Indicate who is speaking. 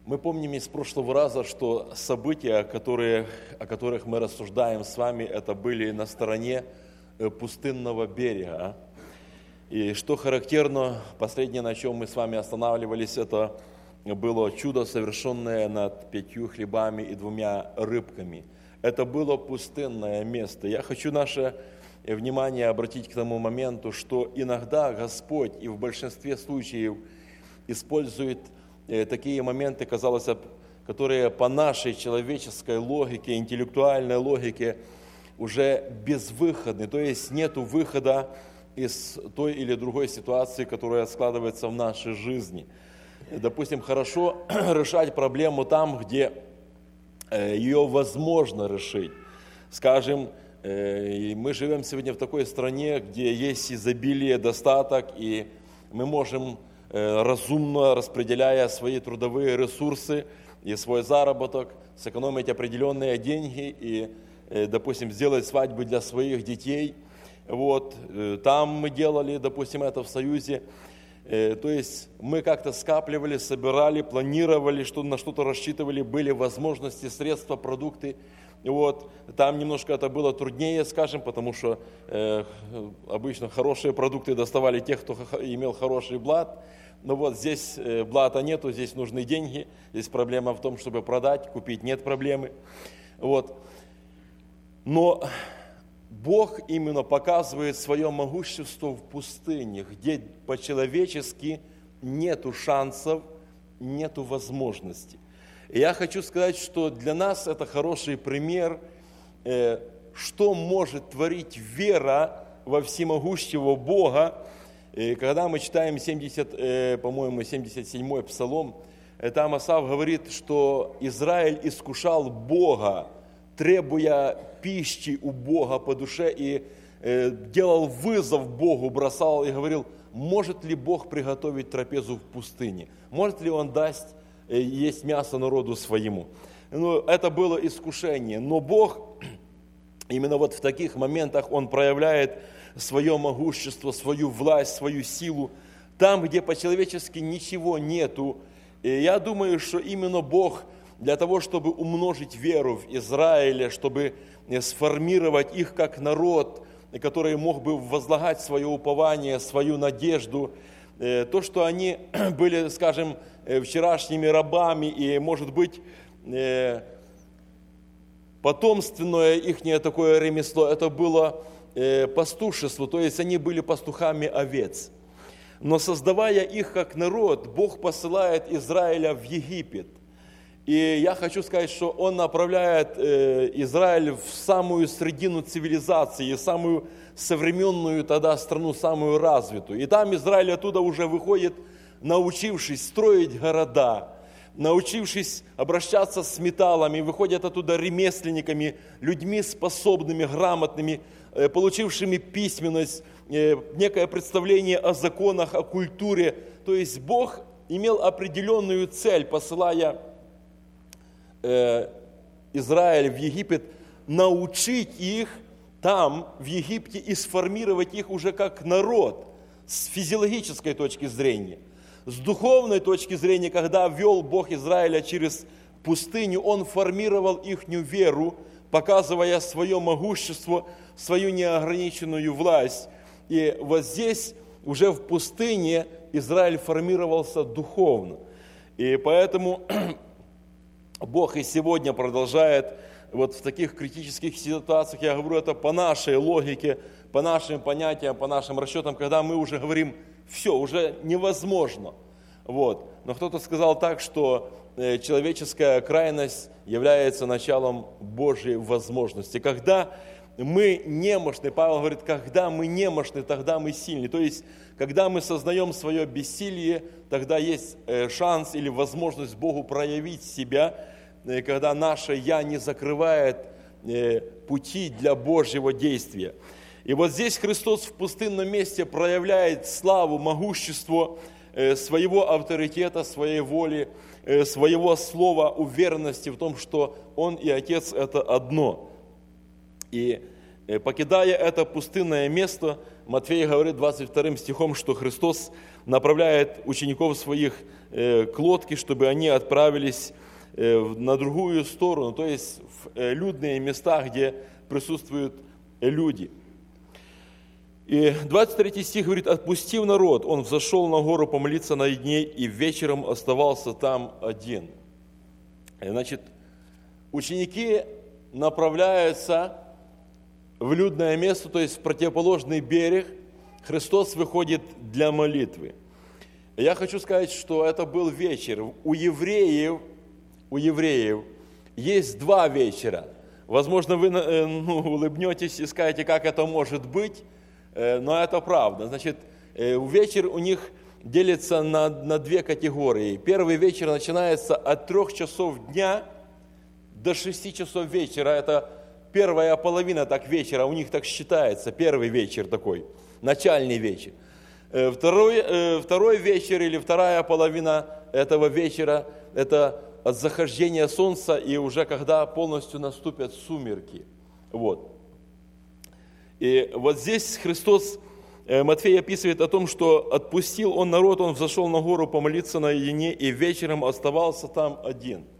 Speaker 1: Мы помним из прошлого раза, что события, о которых мы рассуждаем с вами, это были на стороне пустынного берега. И что характерно, последнее, на чем мы с вами останавливались, это было чудо, совершенное над 5 хлебами и 2 рыбками. Это было пустынное место. Я хочу наше внимание обратить к тому моменту, что иногда Господь и в большинстве случаев использует такие моменты, казалось, которые по нашей человеческой логике, интеллектуальной логике уже безвыходны. То есть нет выхода из той или другой ситуации, которая складывается в нашей жизни. Допустим, хорошо решать проблему там, где ее возможно решить. Скажем, мы живем сегодня в такой стране, где есть изобилие, достаток, и мы можем разумно, распределяя свои трудовые ресурсы и свой заработок, сэкономить определенные деньги и, допустим, сделать свадьбы для своих детей. Вот, там мы делали, допустим, это в Союзе. То есть мы как-то скапливали, собирали, планировали, на что-то рассчитывали, были возможности, средства, продукты. Вот. Там немножко это было труднее, скажем, потому что обычно хорошие продукты доставали тех, кто имел хороший блат. Но вот здесь блата нету, здесь нужны деньги. Здесь проблема в том, чтобы продать, купить нет проблемы. Вот. Но Бог именно показывает свое могущество в пустыне, где по-человечески нету шансов, нету возможностей. И я хочу сказать, что для нас это хороший пример, что может творить вера во всемогущего Бога. И когда мы читаем 77-й псалом, там Асав говорит, что Израиль искушал Бога, требуя пищи у Бога по душе, и делал вызов Богу, бросал и говорил, может ли Бог приготовить трапезу в пустыне, может ли Он даст есть мясо народу своему. Ну, это было искушение, но Бог именно вот в таких моментах Он проявляет свое могущество, свою власть, свою силу, там, где по-человечески ничего нету. И я думаю, что именно Бог для того, чтобы умножить веру в Израиле, чтобы сформировать их как народ, который мог бы возлагать свое упование, свою надежду, то, что они были, скажем, вчерашними рабами, и, может быть, потомственное их такое ремесло, это было пастушество, то есть они были пастухами овец. Но создавая их как народ, Бог посылает Израиля в Египет. И я хочу сказать, что Он направляет Израиль в самую средину цивилизации, самую современную тогда страну, самую развитую. И там Израиль оттуда уже выходит, научившись строить города, научившись обращаться с металлами, выходят оттуда ремесленниками, людьми способными, грамотными, получившими письменность, некое представление о законах, о культуре. То есть Бог имел определенную цель, посылая Израиль в Египет, научить их там, в Египте, и сформировать их уже как народ с физиологической точки зрения. С духовной точки зрения, когда вел Бог Израиля через пустыню, Он формировал ихнюю веру, показывая свое могущество, свою неограниченную власть. И вот здесь, уже в пустыне, Израиль формировался духовно. И поэтому Бог и сегодня продолжает вот в таких критических ситуациях, я говорю это по нашей логике, по нашим понятиям, по нашим расчетам, когда мы уже говорим, все, уже невозможно. Вот. Но кто-то сказал так, что человеческая крайность является началом Божьей возможности. Когда мы немощны, Павел говорит, когда мы немощны, тогда мы сильны. То есть, когда мы сознаем свое бессилие, тогда есть шанс или возможность Богу проявить себя, когда наше «я» не закрывает пути для Божьего действия. И вот здесь Христос в пустынном месте проявляет славу, могущество своего авторитета, своей воли, своего слова, уверенности в том, что Он и Отец – это одно. И покидая это пустынное место, Матфей говорит 22 стихом, что Христос направляет учеников своих к лодке, чтобы они отправились на другую сторону, то есть в людные места, где присутствуют люди. И 23 стих говорит: «Отпустив народ, он взошел на гору помолиться наедине, и вечером оставался там один». Значит, ученики направляются в людное место, то есть в противоположный берег. Христос выходит для молитвы. Я хочу сказать, что это был вечер. У евреев есть два вечера. Возможно, вы улыбнетесь и скажете, как это может быть, но это правда. Значит, вечер у них делится на две категории. Первый вечер начинается от 3 часов дня до 6 часов вечера. Это первая половина так вечера, у них так считается, первый вечер такой, начальный вечер. Второй вечер или вторая половина этого вечера – это от захождения солнца и уже когда полностью наступят сумерки. Вот. И вот здесь Христос, Матфей описывает о том, что отпустил он народ, он взошел на гору помолиться наедине и вечером оставался там один.